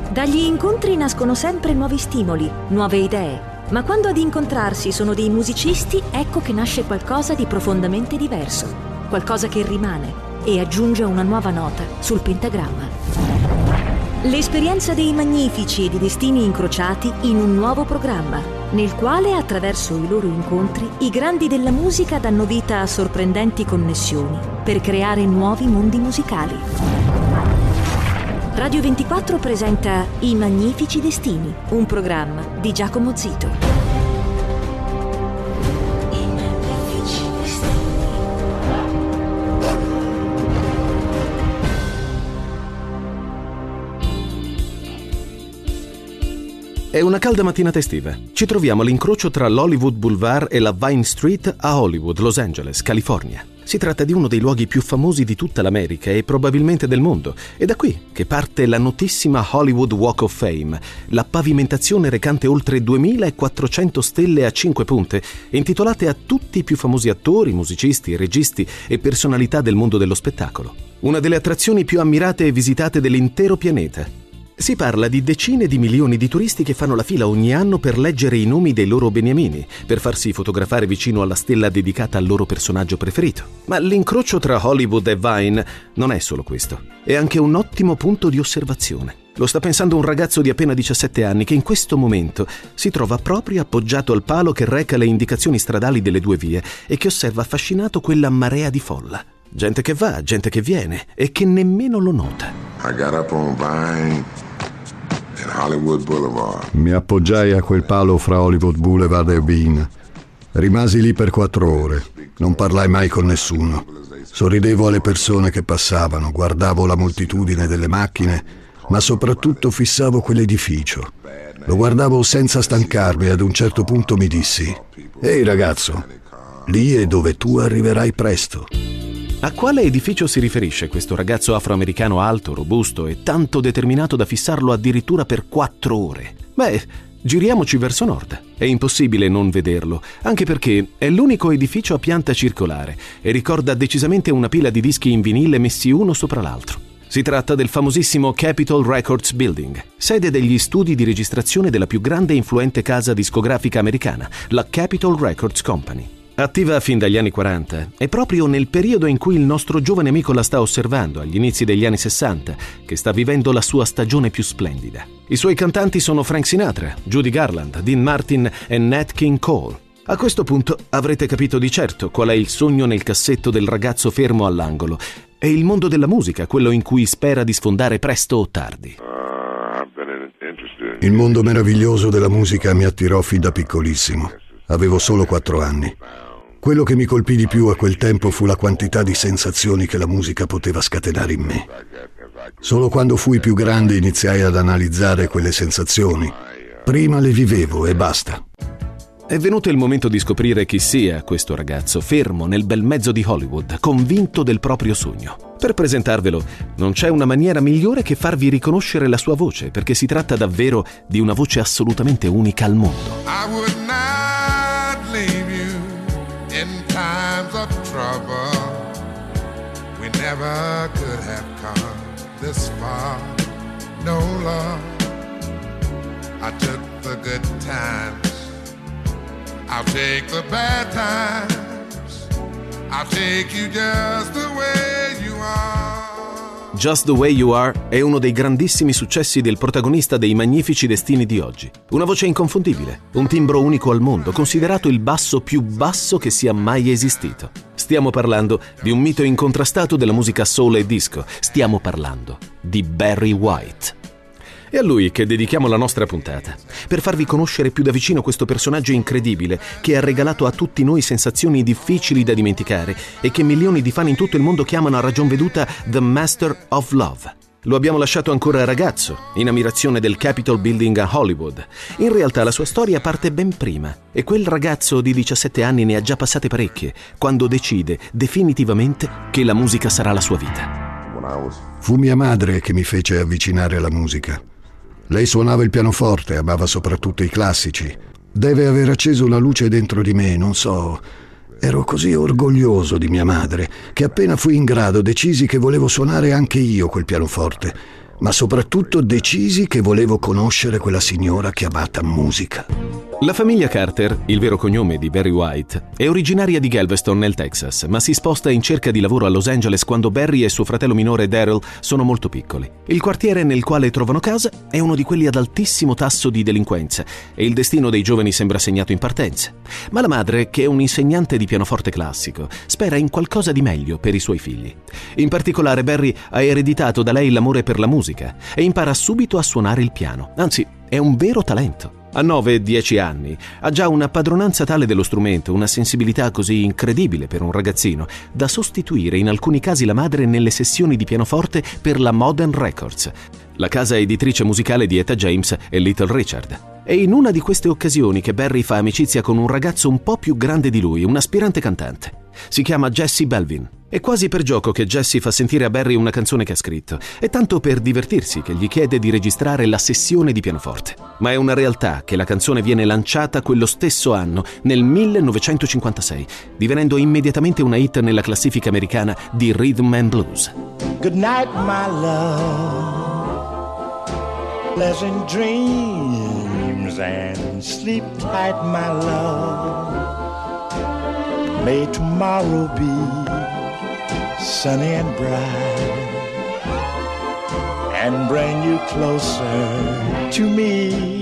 Dagli incontri nascono sempre nuovi stimoli, nuove idee, ma quando ad incontrarsi sono dei musicisti, ecco che nasce qualcosa di profondamente diverso, qualcosa che rimane e aggiunge una nuova nota sul pentagramma. L'esperienza dei Magnifici e di destini incrociati in un nuovo programma, nel quale attraverso i loro incontri i grandi della musica danno vita a sorprendenti connessioni per creare nuovi mondi musicali. Radio 24 presenta I Magnifici Destini, un programma di Giacomo Zito. I Magnifici Destini. È una calda mattinata estiva. Ci troviamo all'incrocio tra l'Hollywood Boulevard e la Vine Street a Hollywood, Los Angeles, California. Si tratta di uno dei luoghi più famosi di tutta l'America e probabilmente del mondo. È da qui che parte la notissima Hollywood Walk of Fame, la pavimentazione recante oltre 2400 stelle a 5 punte, intitolate a tutti i più famosi attori, musicisti, registi e personalità del mondo dello spettacolo. Una delle attrazioni più ammirate e visitate dell'intero pianeta. Si parla di decine di milioni di turisti che fanno la fila ogni anno per leggere i nomi dei loro beniamini, per farsi fotografare vicino alla stella dedicata al loro personaggio preferito. Ma l'incrocio tra Hollywood e Vine non è solo questo, è anche un ottimo punto di osservazione. Lo sta pensando un ragazzo di appena 17 anni che in questo momento si trova proprio appoggiato al palo che reca le indicazioni stradali delle due vie e che osserva affascinato quella marea di folla. Gente che va, gente che viene e che nemmeno lo nota. I got up on Vine. Hollywood Boulevard. Mi appoggiai a quel palo fra Hollywood Boulevard e Vine. Rimasi lì per 4 ore. Non parlai mai con nessuno. Sorridevo alle persone che passavano, guardavo la moltitudine delle macchine, ma soprattutto fissavo quell'edificio. Lo guardavo senza stancarmi e ad un certo punto mi dissi: «Ehi ragazzo, lì è dove tu arriverai presto». A quale edificio si riferisce questo ragazzo afroamericano alto, robusto e tanto determinato da fissarlo addirittura per 4 ore? Beh, giriamoci verso nord. È impossibile non vederlo, anche perché è l'unico edificio a pianta circolare e ricorda decisamente una pila di dischi in vinile messi uno sopra l'altro. Si tratta del famosissimo Capitol Records Building, sede degli studi di registrazione della più grande e influente casa discografica americana, la Capitol Records Company. Attiva fin dagli anni 40, è proprio nel periodo in cui il nostro giovane amico la sta osservando, agli inizi degli anni 60, che sta vivendo la sua stagione più splendida. I suoi cantanti sono Frank Sinatra, Judy Garland, Dean Martin e Nat King Cole. A questo punto avrete capito di certo qual è il sogno nel cassetto del ragazzo fermo all'angolo. È il mondo della musica, quello in cui spera di sfondare presto o tardi. Il mondo meraviglioso della musica mi attirò fin da piccolissimo. Avevo solo 4 anni. Quello che mi colpì di più a quel tempo fu la quantità di sensazioni che la musica poteva scatenare in me. Solo quando fui più grande iniziai ad analizzare quelle sensazioni. Prima le vivevo e basta. È venuto il momento di scoprire chi sia questo ragazzo, fermo nel bel mezzo di Hollywood, convinto del proprio sogno. Per presentarvelo, non c'è una maniera migliore che farvi riconoscere la sua voce, perché si tratta davvero di una voce assolutamente unica al mondo. I would not leave you in times of trouble. We never could have come this far. No love. I took the good times. I'll take the bad times. I'll take you just the way you are. Just the Way You Are è uno dei grandissimi successi del protagonista dei Magnifici Destini di oggi. Una voce inconfondibile, un timbro unico al mondo, considerato il basso più basso che sia mai esistito. Stiamo parlando di un mito incontrastato della musica soul e disco. Stiamo parlando di Barry White. È a lui che dedichiamo la nostra puntata, per farvi conoscere più da vicino questo personaggio incredibile che ha regalato a tutti noi sensazioni difficili da dimenticare e che milioni di fan in tutto il mondo chiamano a ragion veduta The Master of Love. Lo abbiamo lasciato ancora ragazzo, in ammirazione del Capitol Building a Hollywood. In realtà la sua storia parte ben prima e quel ragazzo di 17 anni ne ha già passate parecchie, quando decide definitivamente che la musica sarà la sua vita. Fu mia madre che mi fece avvicinare alla musica. Lei suonava il pianoforte, amava soprattutto i classici. Deve aver acceso una luce dentro di me, non so. Ero così orgoglioso di mia madre che appena fui in grado decisi che volevo suonare anche io quel pianoforte. ma soprattutto decisi che volevo conoscere quella signora chiamata musica. La famiglia Carter, il vero cognome di Barry White, è originaria di Galveston nel Texas, ma si sposta in cerca di lavoro a Los Angeles quando Barry e suo fratello minore Daryl sono molto piccoli. Il quartiere nel quale trovano casa è uno di quelli ad altissimo tasso di delinquenza e il destino dei giovani sembra segnato in partenza. Ma la madre, che è un insegnante di pianoforte classico, spera in qualcosa di meglio per i suoi figli. In particolare Barry ha ereditato da lei l'amore per la musica e impara subito a suonare il piano, anzi è un vero talento. A 9-10 anni ha già una padronanza tale dello strumento, una sensibilità così incredibile per un ragazzino, da sostituire in alcuni casi la madre nelle sessioni di pianoforte per la Modern Records, la casa editrice musicale di Etta James e Little Richard. È in una di queste occasioni che Barry fa amicizia con un ragazzo un po' più grande di lui, un aspirante cantante. Si chiama Jesse Belvin. È quasi per gioco che Jesse fa sentire a Barry una canzone che ha scritto. È tanto per divertirsi che gli chiede di registrare la sessione di pianoforte. Ma è una realtà che la canzone viene lanciata quello stesso anno, nel 1956, divenendo immediatamente una hit nella classifica americana di Rhythm and Blues. Good night, my love. Pleasant dreams and sleep tight, my love. May tomorrow be sunny and bright and bring you closer to me.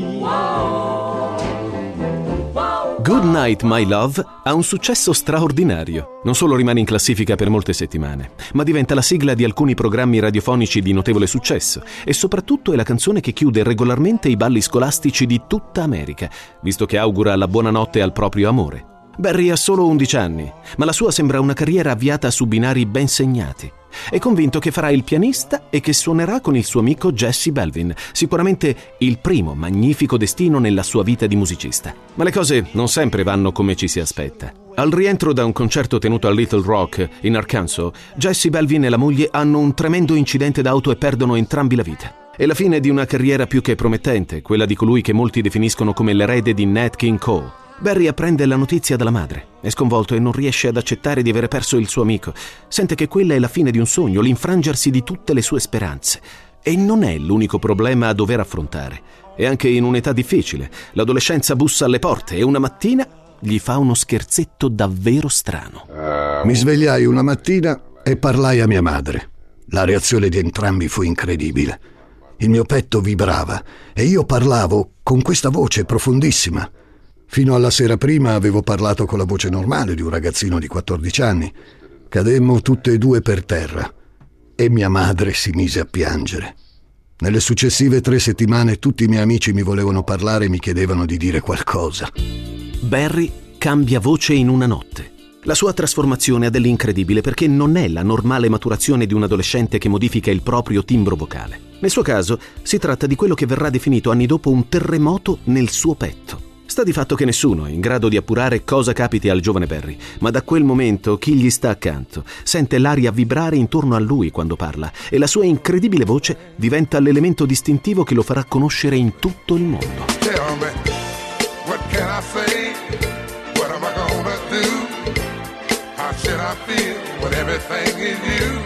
Good Night, My Love ha un successo straordinario. Non solo rimane in classifica per molte settimane, ma diventa la sigla di alcuni programmi radiofonici di notevole successo e soprattutto è la canzone che chiude regolarmente i balli scolastici di tutta America, visto che augura la buonanotte al proprio amore. Barry ha solo 11 anni, ma la sua sembra una carriera avviata su binari ben segnati. È convinto che farà il pianista e che suonerà con il suo amico Jesse Belvin, sicuramente il primo magnifico destino nella sua vita di musicista. Ma le cose non sempre vanno come ci si aspetta. Al rientro da un concerto tenuto a Little Rock, in Arkansas, Jesse Belvin e la moglie hanno un tremendo incidente d'auto e perdono entrambi la vita. È la fine di una carriera più che promettente, quella di colui che molti definiscono come l'erede di Nat King Cole. Barry apprende la notizia dalla madre. È sconvolto e non riesce ad accettare di aver perso il suo amico. Sente che quella è la fine di un sogno, l'infrangersi di tutte le sue speranze. E non è l'unico problema a dover affrontare. E anche in un'età difficile. L'adolescenza bussa alle porte e una mattina gli fa uno scherzetto davvero strano. Mi svegliai una mattina e parlai a mia madre. La reazione di entrambi fu incredibile. Il mio petto vibrava e io parlavo con questa voce profondissima. Fino alla sera prima avevo parlato con la voce normale di un ragazzino di 14 anni. Cademmo tutte e due per terra e mia madre si mise a piangere. Nelle successive 3 settimane tutti i miei amici mi volevano parlare e mi chiedevano di dire qualcosa. Barry cambia voce in una notte. La sua trasformazione ha dell'incredibile perché non è la normale maturazione di un adolescente che modifica il proprio timbro vocale. Nel suo caso si tratta di quello che verrà definito anni dopo un terremoto nel suo petto. Sta di fatto che nessuno è in grado di appurare cosa capiti al giovane Barry, ma da quel momento chi gli sta accanto sente l'aria vibrare intorno a lui quando parla e la sua incredibile voce diventa l'elemento distintivo che lo farà conoscere in tutto il mondo. Tell me, what can I say? What am I gonna do? How should I feel when everything is you?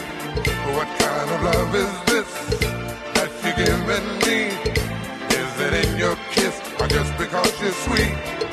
What kind of love is this that you're giving me? Is it in your kiss or just because you're sweet?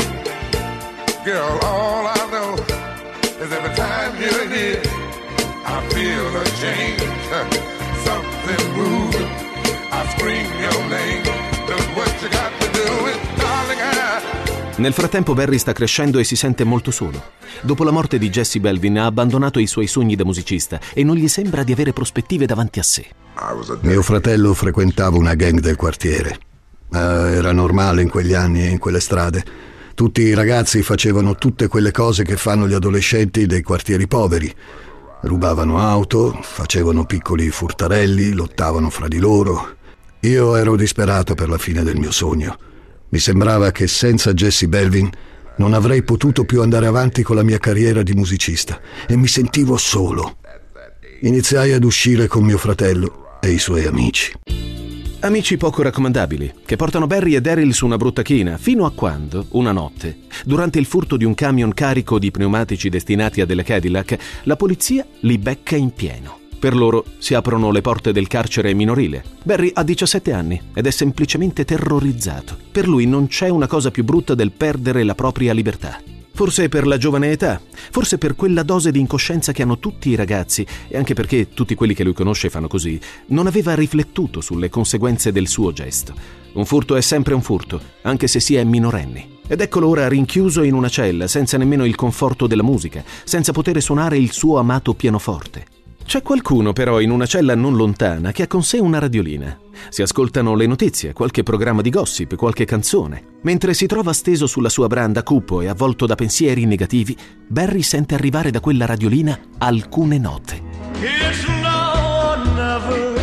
Girl, all I know is every time you're here, I feel a change, something moving. I scream your name, look what you got to do it, darling. Nel frattempo Barry sta crescendo e si sente molto solo. Dopo la morte di Jesse Belvin ha abbandonato i suoi sogni da musicista e non gli sembra di avere prospettive davanti a sé. Mio fratello frequentava una gang del quartiere. Era normale in quegli anni e in quelle strade. Tutti i ragazzi facevano tutte quelle cose che fanno gli adolescenti dei quartieri poveri. Rubavano auto, facevano piccoli furtarelli, lottavano fra di loro. Io ero disperato per la fine del mio sogno. Mi sembrava che senza Jesse Belvin non avrei potuto più andare avanti con la mia carriera di musicista e mi sentivo solo. Iniziai ad uscire con mio fratello e i suoi amici. Amici poco raccomandabili, che portano Barry e Daryl su una brutta china, fino a quando, una notte, durante il furto di un camion carico di pneumatici destinati a delle Cadillac, la polizia li becca in pieno. Per loro si aprono le porte del carcere minorile. Barry ha 17 anni ed è semplicemente terrorizzato. Per lui non c'è una cosa più brutta del perdere la propria libertà. Forse per la giovane età, forse per quella dose di incoscienza che hanno tutti i ragazzi, e anche perché tutti quelli che lui conosce fanno così, non aveva riflettuto sulle conseguenze del suo gesto. Un furto è sempre un furto, anche se si è minorenni. Ed eccolo ora rinchiuso in una cella, senza nemmeno il conforto della musica, senza poter suonare il suo amato pianoforte. C'è qualcuno però in una cella non lontana che ha con sé una radiolina. Si ascoltano le notizie, qualche programma di gossip, qualche canzone. Mentre si trova steso sulla sua branda, cupo e avvolto da pensieri negativi, Barry sente arrivare da quella radiolina alcune note. It's now or never.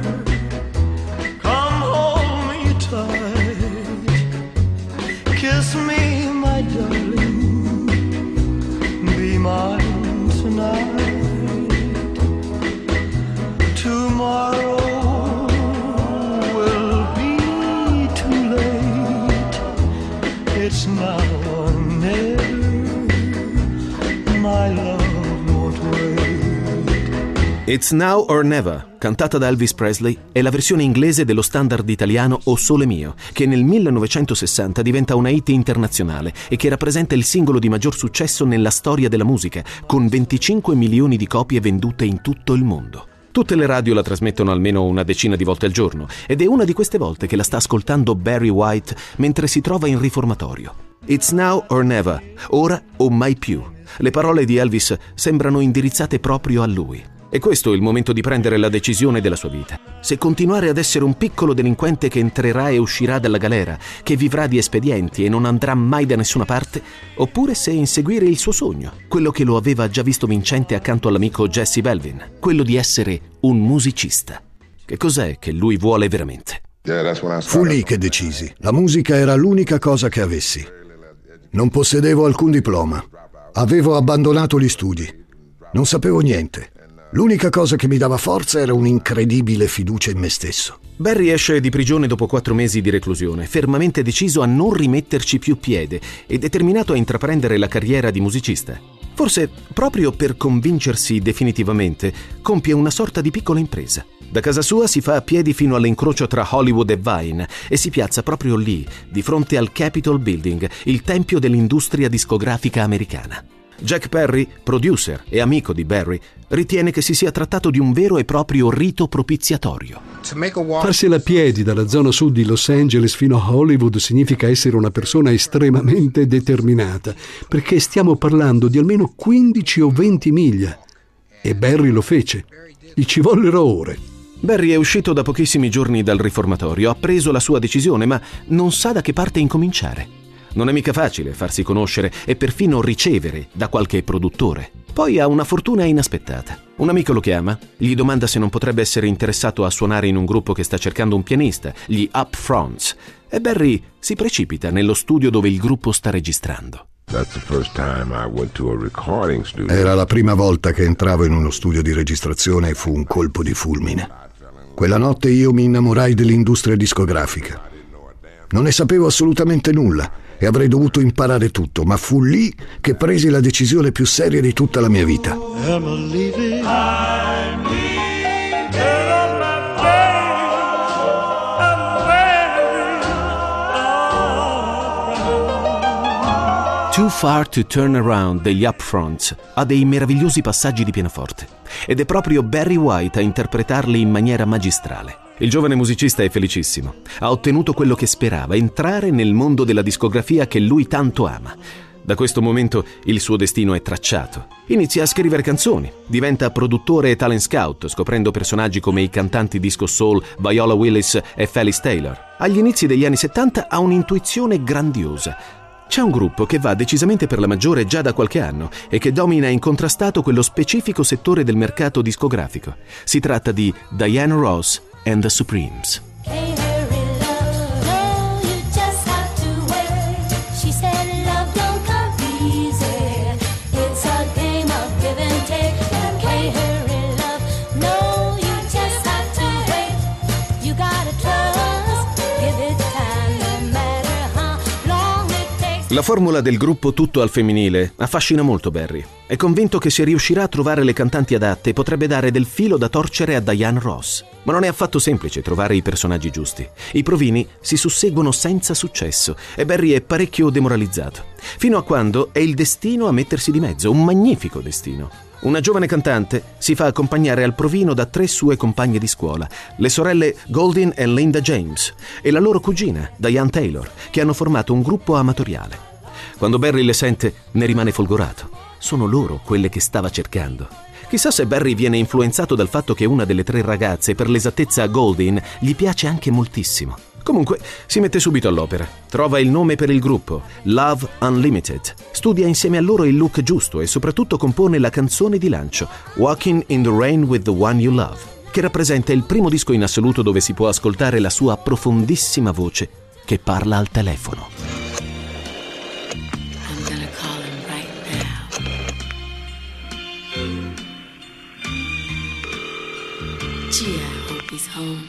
Come hold me tight. Kiss me, my darling. Be mine tonight. Tomorrow will be too late. It's now or never. My love won't wait. It's Now or Never, cantata da Elvis Presley, è la versione inglese dello standard italiano O Sole Mio, che nel 1960 diventa una hit internazionale e che rappresenta il singolo di maggior successo nella storia della musica, con 25 milioni di copie vendute in tutto il mondo. Tutte le radio la trasmettono almeno una decina di volte al giorno ed è una di queste volte che la sta ascoltando Barry White mentre si trova in riformatorio. It's now or never, ora o mai più. Le parole di Elvis sembrano indirizzate proprio a lui. E questo è il momento di prendere la decisione della sua vita. Se continuare ad essere un piccolo delinquente che entrerà e uscirà dalla galera, che vivrà di espedienti e non andrà mai da nessuna parte, oppure se inseguire il suo sogno, quello che lo aveva già visto vincente accanto all'amico Jesse Belvin, quello di essere un musicista. Che cos'è che lui vuole veramente? Fu lì che decisi. La musica era l'unica cosa che avessi. Non possedevo alcun diploma. Avevo abbandonato gli studi. Non sapevo niente. L'unica cosa che mi dava forza era un'incredibile fiducia in me stesso. Barry esce di prigione dopo 4 mesi di reclusione, fermamente deciso a non rimetterci più piede e determinato a intraprendere la carriera di musicista. Forse, proprio per convincersi definitivamente, compie una sorta di piccola impresa. Da casa sua si fa a piedi fino all'incrocio tra Hollywood e Vine e si piazza proprio lì, di fronte al Capitol Building, il tempio dell'industria discografica americana. Jack Perry, producer e amico di Barry, ritiene che si sia trattato di un vero e proprio rito propiziatorio. Farsela a piedi dalla zona sud di Los Angeles fino a Hollywood significa essere una persona estremamente determinata, perché stiamo parlando di almeno 15 o 20 miglia. E Barry lo fece. Gli ci vollero ore. Barry è uscito da pochissimi giorni dal riformatorio, ha preso la sua decisione, ma non sa da che parte incominciare. Non è mica facile farsi conoscere e perfino ricevere da qualche produttore. Poi ha una fortuna inaspettata. Un amico lo chiama, gli domanda se non potrebbe essere interessato a suonare in un gruppo che sta cercando un pianista, gli Up Fronts, e Barry si precipita nello studio dove il gruppo sta registrando. Era la prima volta che entravo in uno studio di registrazione e fu un colpo di fulmine. Quella notte io mi innamorai dell'industria discografica. Non ne sapevo assolutamente nulla e avrei dovuto imparare tutto, ma fu lì che presi la decisione più seria di tutta la mia vita. Too Far to Turn Around degli Up Fronts ha dei meravigliosi passaggi di pianoforte ed è proprio Barry White a interpretarli in maniera magistrale. Il giovane musicista è felicissimo. Ha ottenuto quello che sperava, entrare nel mondo della discografia che lui tanto ama. Da questo momento il suo destino è tracciato. Inizia a scrivere canzoni, diventa produttore e talent scout, scoprendo personaggi come i cantanti disco soul Viola Willis e Felice Taylor. Agli inizi degli anni 70 ha un'intuizione grandiosa. C'è un gruppo che va decisamente per la maggiore già da qualche anno e che domina incontrastato quello specifico settore del mercato discografico. Si tratta di Diana Ross and the Supremes. La formula del gruppo tutto al femminile affascina molto Barry. È convinto che se riuscirà a trovare le cantanti adatte potrebbe dare del filo da torcere a Diana Ross. Ma non è affatto semplice trovare i personaggi giusti. I provini si susseguono senza successo e Barry è parecchio demoralizzato. Fino a quando è il destino a mettersi di mezzo, un magnifico destino. Una giovane cantante si fa accompagnare al provino da 3 sue compagne di scuola, le sorelle Goldin e Linda James, e la loro cugina, Diane Taylor, che hanno formato un gruppo amatoriale. Quando Barry le sente, ne rimane folgorato. Sono loro quelle che stava cercando. Chissà se Barry viene influenzato dal fatto che una delle 3 ragazze, per l'esattezza Goldin, gli piace anche moltissimo. Comunque, si mette subito all'opera. Trova il nome per il gruppo, Love Unlimited. Studia insieme a loro il look giusto e soprattutto compone la canzone di lancio, Walking in the Rain with the One You Love, che rappresenta il primo disco in assoluto dove si può ascoltare la sua profondissima voce che parla al telefono. I'm gonna call him right now. Gee, I hope he's home.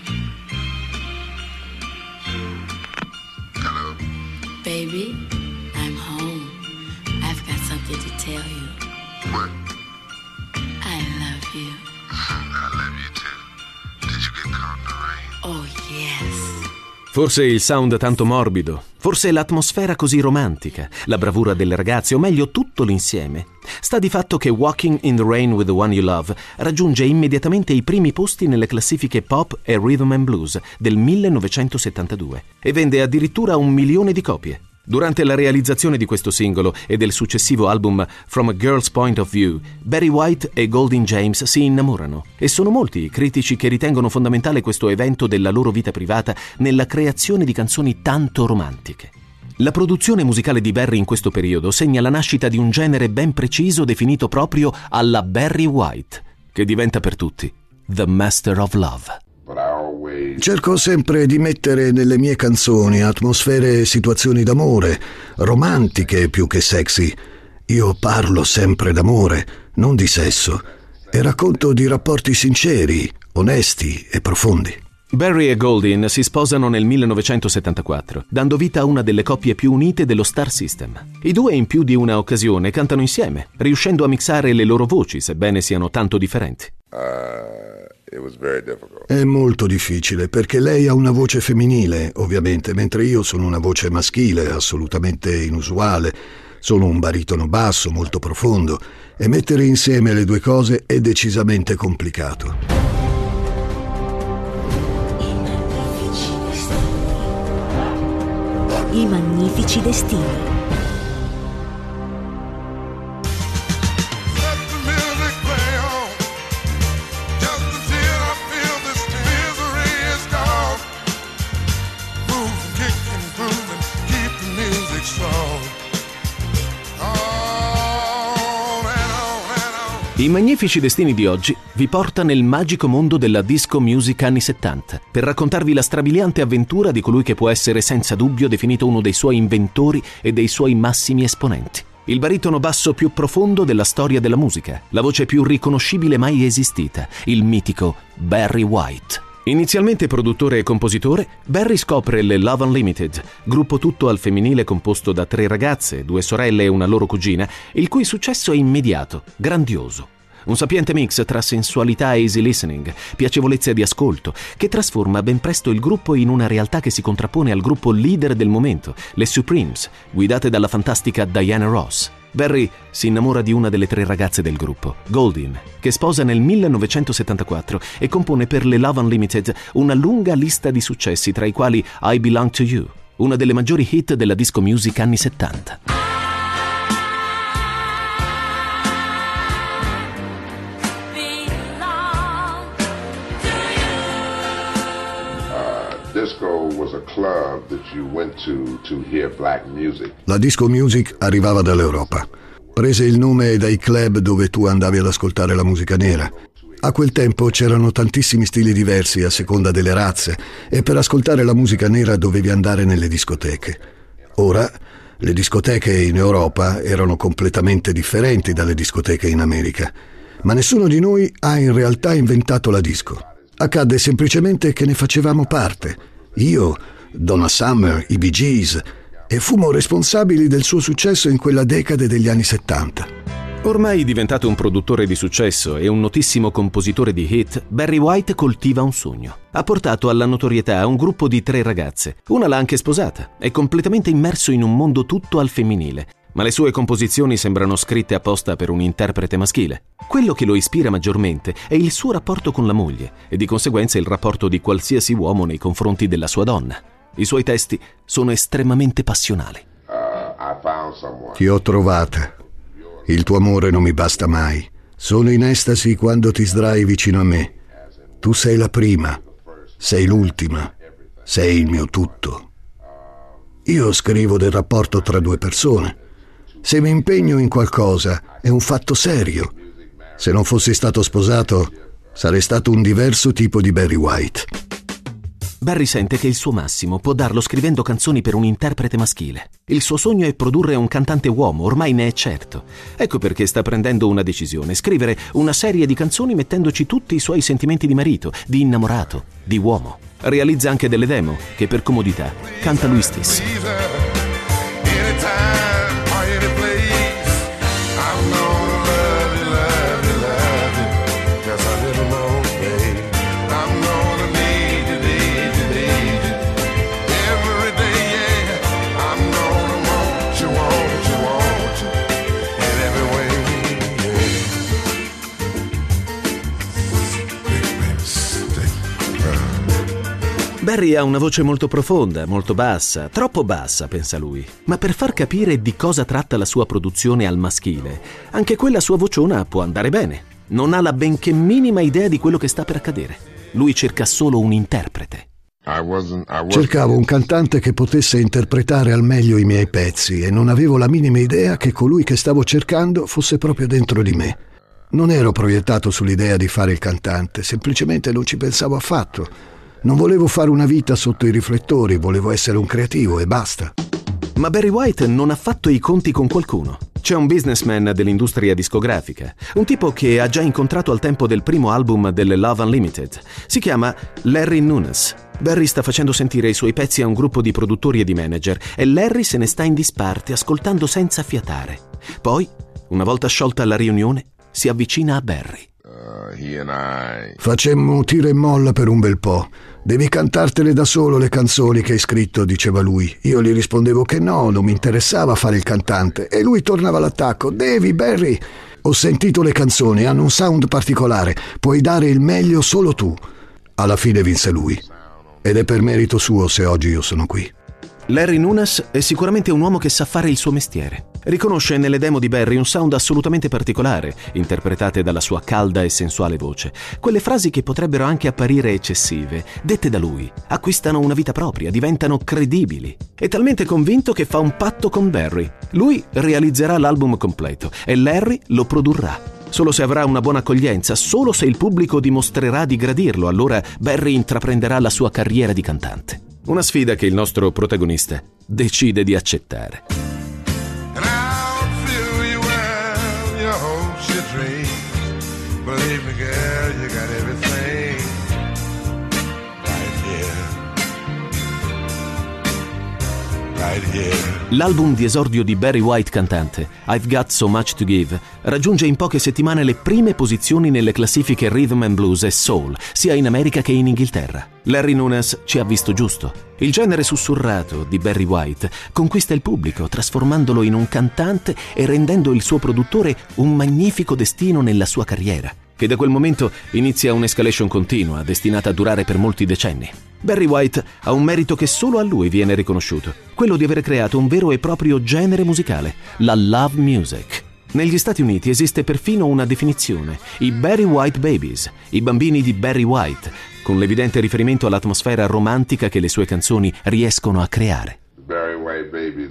Hello? Baby, I'm home. I've got something to tell you. What? I love you. I love you too. Did you get caught in the rain? Oh, yes. Forse il sound tanto morbido, forse l'atmosfera così romantica, la bravura delle ragazze, o meglio tutto l'insieme. Sta di fatto che Walking in the Rain with the One You Love raggiunge immediatamente i primi posti nelle classifiche pop e rhythm and blues del 1972 e vende addirittura 1 milione di copie. Durante la realizzazione di questo singolo e del successivo album From a Girl's Point of View, Barry White e Goldin James si innamorano e sono molti i critici che ritengono fondamentale questo evento della loro vita privata nella creazione di canzoni tanto romantiche. La produzione musicale di Barry in questo periodo segna la nascita di un genere ben preciso definito proprio alla Barry White, che diventa per tutti The Master of Love. Cerco sempre di mettere nelle mie canzoni atmosfere e situazioni d'amore, romantiche più che sexy. Io parlo sempre d'amore, non di sesso, e racconto di rapporti sinceri, onesti e profondi. Barry e Goldin si sposano nel 1974, dando vita a una delle coppie più unite dello Star System. I due in più di una occasione cantano insieme, riuscendo a mixare le loro voci, sebbene siano tanto differenti. È molto difficile perché lei ha una voce femminile, ovviamente, mentre io sono una voce maschile, assolutamente inusuale. Sono un baritono basso, molto profondo, e mettere insieme le due cose è decisamente complicato. I magnifici destini. I magnifici destini di oggi vi porta nel magico mondo della disco music anni 70 per raccontarvi la strabiliante avventura di colui che può essere senza dubbio definito uno dei suoi inventori e dei suoi massimi esponenti. Il baritono basso più profondo della storia della musica, la voce più riconoscibile mai esistita, il mitico Barry White. Inizialmente produttore e compositore, Barry scopre le Love Unlimited, gruppo tutto al femminile composto da 3 ragazze, 2 sorelle e una loro cugina, il cui successo è immediato, grandioso. Un sapiente mix tra sensualità e easy listening, piacevolezza di ascolto, che trasforma ben presto il gruppo in una realtà che si contrappone al gruppo leader del momento, le Supremes, guidate dalla fantastica Diana Ross. Barry si innamora di una delle 3 ragazze del gruppo, Goldin, che sposa nel 1974 e compone per le Love Unlimited una lunga lista di successi, tra i quali I Belong to You, una delle maggiori hit della disco music anni 70. Disco was a club that you went to hear black music. La disco music arrivava dall'Europa. Prese il nome dai club dove tu andavi ad ascoltare la musica nera. A quel tempo c'erano tantissimi stili diversi a seconda delle razze e per ascoltare la musica nera dovevi andare nelle discoteche. Ora, le discoteche in Europa erano completamente differenti dalle discoteche in America, ma nessuno di noi ha in realtà inventato la disco. Accadde semplicemente che ne facevamo parte. Io, Donna Summer, i Bee Gees e fummo responsabili del suo successo in quella decade degli anni 70. Ormai diventato un produttore di successo e un notissimo compositore di hit, Barry White coltiva un sogno. Ha portato alla notorietà un gruppo di 3 ragazze. Una l'ha anche sposata. È completamente immerso in un mondo tutto al femminile. Ma le sue composizioni sembrano scritte apposta per un interprete maschile. Quello che lo ispira maggiormente è il suo rapporto con la moglie e di conseguenza il rapporto di qualsiasi uomo nei confronti della sua donna. I suoi testi sono estremamente passionali. Ti ho trovata. Il tuo amore non mi basta mai. Sono in estasi quando ti sdrai vicino a me. Tu sei la prima, sei l'ultima, sei il mio tutto. Io scrivo del rapporto tra 2 persone. Se mi impegno in qualcosa è un fatto serio. Se non fossi stato sposato, sarei stato un diverso tipo di Barry White. Barry sente che il suo massimo può darlo scrivendo canzoni per un interprete maschile. Il suo sogno è produrre un cantante uomo, ormai ne è certo. Ecco perché sta prendendo una decisione: scrivere una serie di canzoni mettendoci tutti i suoi sentimenti di marito, di innamorato, di uomo. Realizza anche delle demo che per comodità canta lui stesso. Barry ha una voce molto profonda, molto bassa, troppo bassa, pensa lui. Ma per far capire di cosa tratta la sua produzione al maschile, anche quella sua vociona può andare bene. Non ha la benché minima idea di quello che sta per accadere. Lui cerca solo un interprete. Cercavo un cantante che potesse interpretare al meglio i miei pezzi e non avevo la minima idea che colui che stavo cercando fosse proprio dentro di me. Non ero proiettato sull'idea di fare il cantante, semplicemente non ci pensavo affatto. Non volevo fare una vita sotto i riflettori, volevo essere un creativo e basta. Ma Barry White non ha fatto i conti con qualcuno. C'è un businessman dell'industria discografica, un tipo che ha già incontrato al tempo del primo album delle Love Unlimited. Si chiama Larry Nunes. Barry sta facendo sentire i suoi pezzi a un gruppo di produttori e di manager e Larry se ne sta in disparte ascoltando senza fiatare. Poi, una volta sciolta la riunione, si avvicina a Barry. Facemmo tira e molla per un bel po'. Devi cantartele da solo le canzoni che hai scritto, diceva lui. Io gli rispondevo che no, non mi interessava fare il cantante. E lui tornava all'attacco. Devi, Barry. Ho sentito le canzoni, hanno un sound particolare. Puoi dare il meglio solo tu. Alla fine vinse lui. Ed è per merito suo se oggi io sono qui. Larry Nunes è sicuramente un uomo che sa fare il suo mestiere. Riconosce nelle demo di Barry un sound assolutamente particolare, interpretate dalla sua calda e sensuale voce. Quelle frasi che potrebbero anche apparire eccessive, dette da lui, acquistano una vita propria, diventano credibili. È talmente convinto che fa un patto con Barry. Lui realizzerà l'album completo e Larry lo produrrà. Solo se avrà una buona accoglienza, solo se il pubblico dimostrerà di gradirlo, allora Barry intraprenderà la sua carriera di cantante. Una sfida che il nostro protagonista decide di accettare. L'album di esordio di Barry White cantante, I've Got So Much To Give, raggiunge in poche settimane le prime posizioni nelle classifiche Rhythm and Blues e Soul, sia in America che in Inghilterra. Larry Nunes ci ha visto giusto. Il genere sussurrato di Barry White conquista il pubblico, trasformandolo in un cantante e rendendo il suo produttore un magnifico destino nella sua carriera, che da quel momento inizia un'escalation continua, destinata a durare per molti decenni. Barry White ha un merito che solo a lui viene riconosciuto, quello di aver creato un vero e proprio genere musicale, la love music. Negli Stati Uniti esiste perfino una definizione, i Barry White Babies, i bambini di Barry White, con l'evidente riferimento all'atmosfera romantica che le sue canzoni riescono a creare. Barry White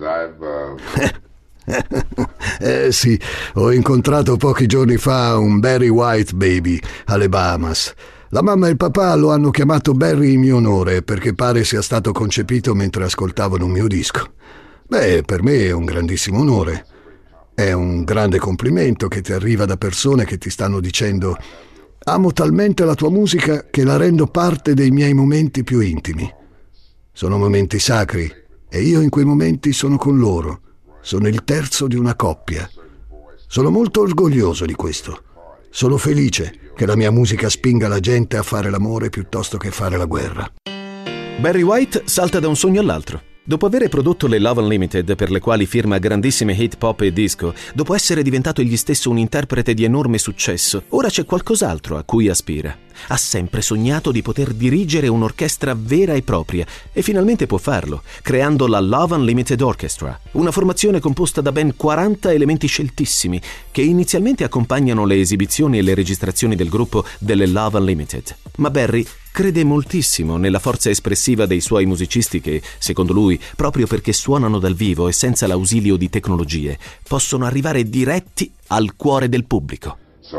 Babies, Sì, ho incontrato pochi giorni fa un Barry White Baby alle Bahamas. La mamma e il papà lo hanno chiamato Barry in mio onore perché pare sia stato concepito mentre ascoltavano un mio disco. Beh, per me è un grandissimo onore. È un grande complimento che ti arriva da persone che ti stanno dicendo: amo talmente la tua musica che la rendo parte dei miei momenti più intimi. Sono momenti sacri E io in quei momenti sono con loro. Sono il terzo di una coppia. Sono molto orgoglioso di questo. Sono felice che la mia musica spinga la gente a fare l'amore piuttosto che fare la guerra. Barry White salta da un sogno all'altro. Dopo aver prodotto le Love Unlimited, per le quali firma grandissime hit pop e disco, dopo essere diventato egli stesso un interprete di enorme successo, ora c'è qualcos'altro a cui aspira. Ha sempre sognato di poter dirigere un'orchestra vera e propria e finalmente può farlo, creando la Love Unlimited Orchestra, una formazione composta da ben 40 elementi sceltissimi che inizialmente accompagnano le esibizioni e le registrazioni del gruppo delle Love Unlimited. Ma Barry crede moltissimo nella forza espressiva dei suoi musicisti che, secondo lui, proprio perché suonano dal vivo e senza l'ausilio di tecnologie, possono arrivare diretti al cuore del pubblico.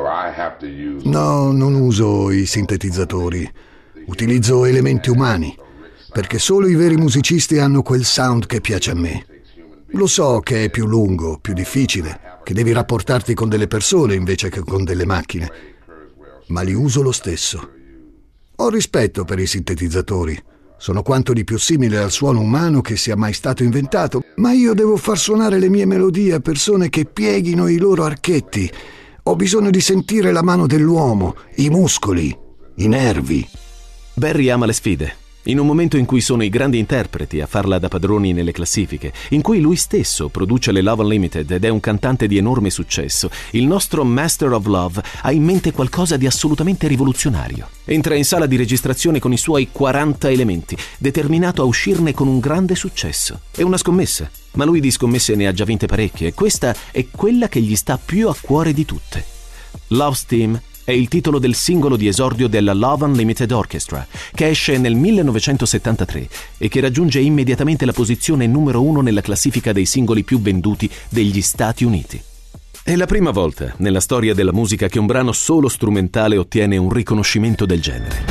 No, non uso i sintetizzatori. Utilizzo elementi umani, perché solo i veri musicisti hanno quel sound che piace a me. Lo so che è più lungo, più difficile, che devi rapportarti con delle persone invece che con delle macchine, ma li uso lo stesso. Ho rispetto per i sintetizzatori. Sono quanto di più simile al suono umano che sia mai stato inventato, ma io devo far suonare le mie melodie a persone che pieghino i loro archetti. Ho bisogno di sentire la mano dell'uomo, i muscoli, i nervi. Barry ama le sfide. In un momento in cui sono i grandi interpreti a farla da padroni nelle classifiche, in cui lui stesso produce le Love Unlimited ed è un cantante di enorme successo, il nostro Master of Love ha in mente qualcosa di assolutamente rivoluzionario. Entra in sala di registrazione con i suoi 40 elementi, determinato a uscirne con un grande successo. È una scommessa, ma lui di scommesse ne ha già vinte parecchie e questa è quella che gli sta più a cuore di tutte. Love Steam è il titolo del singolo di esordio della Love Unlimited Orchestra, che esce nel 1973 e che raggiunge immediatamente la posizione numero 1 nella classifica dei singoli più venduti degli Stati Uniti. È la prima volta nella storia della musica che un brano solo strumentale ottiene un riconoscimento del genere.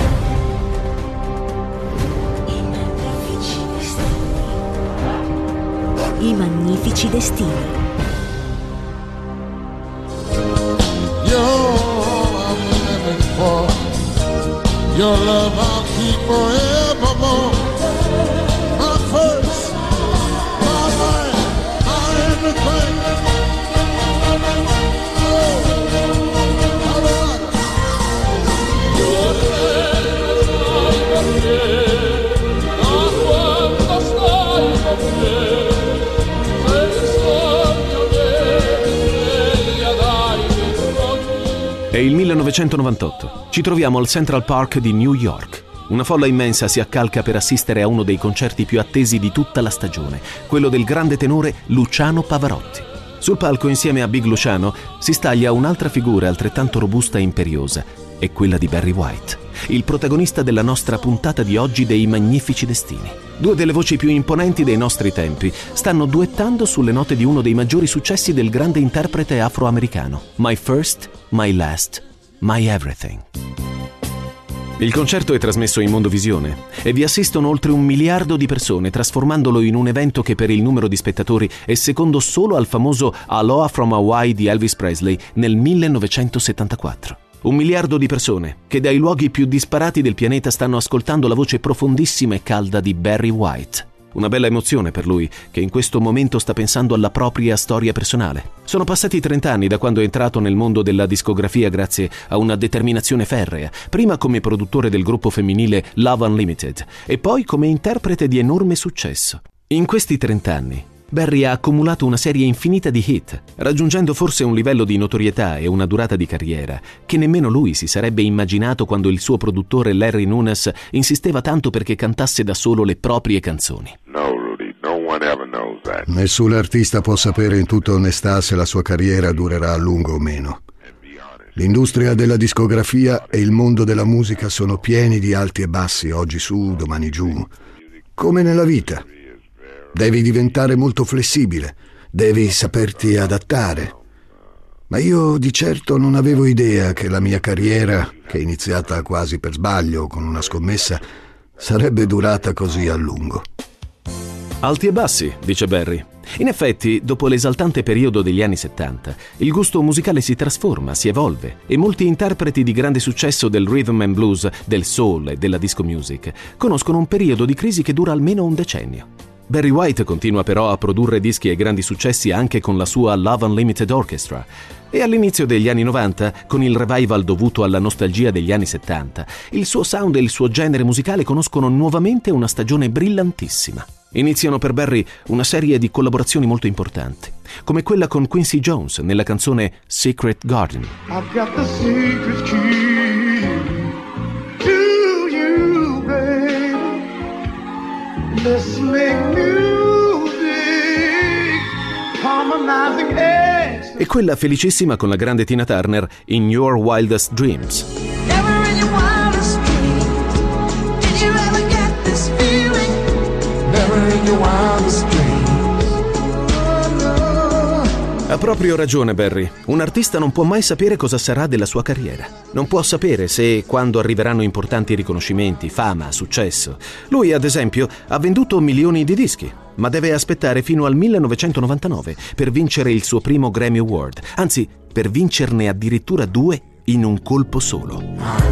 I magnifici destini. Your love I'll keep forevermore. My first, my life, my everything. È il 1998. Ci troviamo al Central Park di New York. Una folla immensa si accalca per assistere a uno dei concerti più attesi di tutta la stagione, quello del grande tenore Luciano Pavarotti. Sul palco, insieme a Big Luciano, si staglia un'altra figura altrettanto robusta e imperiosa, è quella di Barry White, il protagonista della nostra puntata di oggi dei Magnifici Destini. Due delle voci più imponenti dei nostri tempi stanno duettando sulle note di uno dei maggiori successi del grande interprete afroamericano, My First, My Last, My Everything. Il concerto è trasmesso in mondovisione e vi assistono oltre 1 miliardo di persone, trasformandolo in un evento che per il numero di spettatori è secondo solo al famoso Aloha from Hawaii di Elvis Presley nel 1974. 1 miliardo di persone che dai luoghi più disparati del pianeta stanno ascoltando la voce profondissima e calda di Barry White. Una bella emozione per lui, che in questo momento sta pensando alla propria storia personale. Sono passati 30 anni da quando è entrato nel mondo della discografia grazie a una determinazione ferrea, prima come produttore del gruppo femminile Love Unlimited e poi come interprete di enorme successo. In questi 30 anni, Barry ha accumulato una serie infinita di hit, raggiungendo forse un livello di notorietà e una durata di carriera che nemmeno lui si sarebbe immaginato quando il suo produttore Larry Nunes insisteva tanto perché cantasse da solo le proprie canzoni. No, Rudy, no one ever knows that. Nessun artista può sapere in tutta onestà se la sua carriera durerà a lungo o meno. L'industria della discografia e il mondo della musica sono pieni di alti e bassi, oggi su, domani giù. Come nella vita. Devi diventare molto flessibile, devi saperti adattare. Ma io di certo non avevo idea che la mia carriera, che è iniziata quasi per sbaglio con una scommessa, sarebbe durata così a lungo. Alti e bassi, dice Barry. In effetti, dopo l'esaltante periodo degli anni 70, il gusto musicale si trasforma, si evolve e molti interpreti di grande successo del rhythm and blues, del soul e della disco music conoscono un periodo di crisi che dura almeno un decennio. Barry White continua però a produrre dischi e grandi successi anche con la sua Love Unlimited Orchestra. E all'inizio degli anni 90, con il revival dovuto alla nostalgia degli anni 70, il suo sound e il suo genere musicale conoscono nuovamente una stagione brillantissima. Iniziano per Barry una serie di collaborazioni molto importanti, come quella con Quincy Jones nella canzone Secret Garden. I've got the secret key to you, baby. Let's make music, harmonizing eggs. E quella felicissima con la grande Tina Turner in Your Wildest Dreams. Never in your wildest dreams did you ever get this feeling. Never in your wildest dreams. Ha proprio ragione Barry. Un artista non può mai sapere cosa sarà della sua carriera. Non può sapere se e quando arriveranno importanti riconoscimenti, fama, successo. Lui, ad esempio, ha venduto milioni di dischi, ma deve aspettare fino al 1999 per vincere il suo primo Grammy Award. Anzi, per vincerne addirittura 2 in un colpo solo.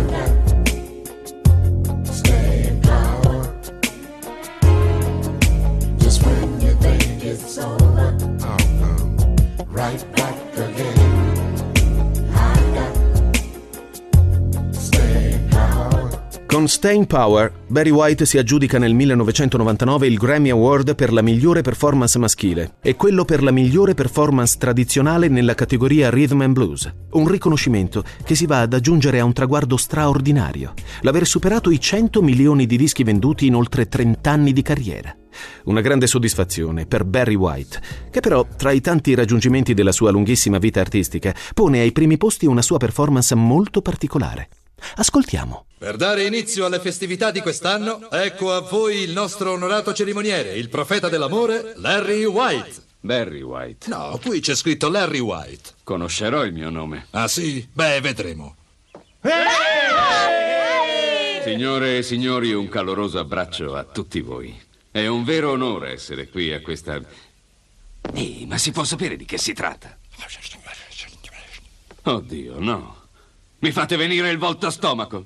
Right back again. I got staying power. Con Staying Power, Barry White si aggiudica nel 1999 il Grammy Award per la migliore performance maschile e quello per la migliore performance tradizionale nella categoria Rhythm and Blues. Un riconoscimento che si va ad aggiungere a un traguardo straordinario, l'aver superato i 100 milioni di dischi venduti in oltre 30 anni di carriera. Una grande soddisfazione per Barry White, che però, tra i tanti raggiungimenti della sua lunghissima vita artistica, pone ai primi posti una sua performance molto particolare. Ascoltiamo. Per dare inizio alle festività di quest'anno, ecco a voi il nostro onorato cerimoniere, il profeta dell'amore, Larry White. Barry White. No, qui c'è scritto Larry White. Conoscerò il mio nome. Ah sì? Beh, vedremo. Signore e signori, un caloroso abbraccio a tutti voi. È un vero onore essere qui a questa... Ehi, ma si può sapere di che si tratta? Oddio, no. Mi fate venire il volto a stomaco.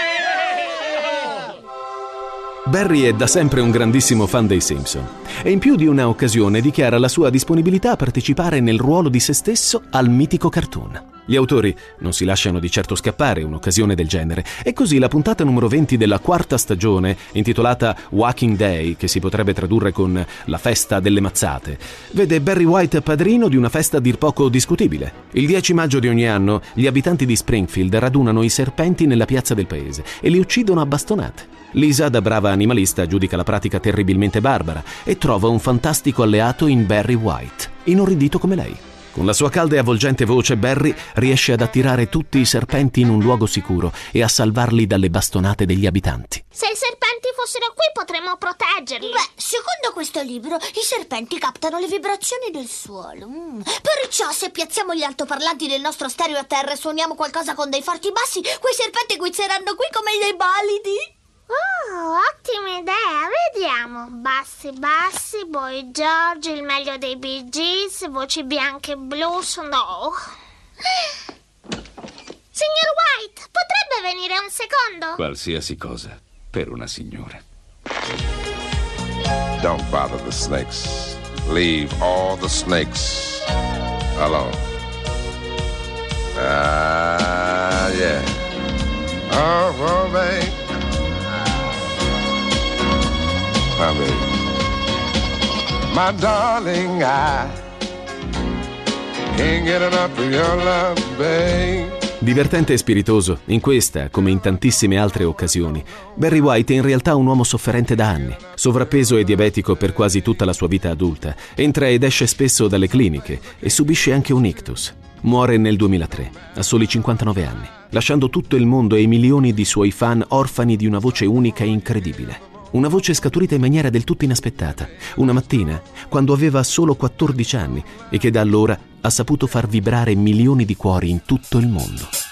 Barry è da sempre un grandissimo fan dei Simpson e in più di una occasione dichiara la sua disponibilità a partecipare nel ruolo di se stesso al mitico cartoon. Gli autori non si lasciano di certo scappare un'occasione del genere e così la puntata numero 20 della 4ª stagione, intitolata Walking Day, che si potrebbe tradurre con la festa delle mazzate, vede Barry White padrino di una festa a dir poco discutibile. Il 10 maggio di ogni anno gli abitanti di Springfield radunano i serpenti nella piazza del paese e li uccidono a bastonate. Lisa, da brava animalista, giudica la pratica terribilmente barbara e trova un fantastico alleato in Barry White, inorridito come lei. Con la sua calda e avvolgente voce, Barry riesce ad attirare tutti i serpenti in un luogo sicuro e a salvarli dalle bastonate degli abitanti. Se i serpenti fossero qui potremmo proteggerli. Beh, secondo questo libro, i serpenti captano le vibrazioni del suolo. Perciò se piazziamo gli altoparlanti del nostro stereo a terra e suoniamo qualcosa con dei forti bassi, quei serpenti guizzeranno qui come dei balidi. Oh, ottima idea, vediamo. Bassi, bassi, Boy George, il meglio dei Bee Gees, voci bianche e blues, no. Signor White, potrebbe venire un secondo? Qualsiasi cosa per una signora. Don't bother the snakes. Leave all the snakes alone. Yeah. Oh, babe. My darling, I can't get enough of your love, babe. Divertente e spiritoso, in questa, come in tantissime altre occasioni, Barry White è in realtà un uomo sofferente da anni, sovrappeso e diabetico per quasi tutta la sua vita adulta, entra ed esce spesso dalle cliniche e subisce anche un ictus. Muore nel 2003, a soli 59 anni, lasciando tutto il mondo e i milioni di suoi fan orfani di una voce unica e incredibile. Una voce scaturita in maniera del tutto inaspettata, una mattina, quando aveva solo 14 anni e che da allora ha saputo far vibrare milioni di cuori in tutto il mondo.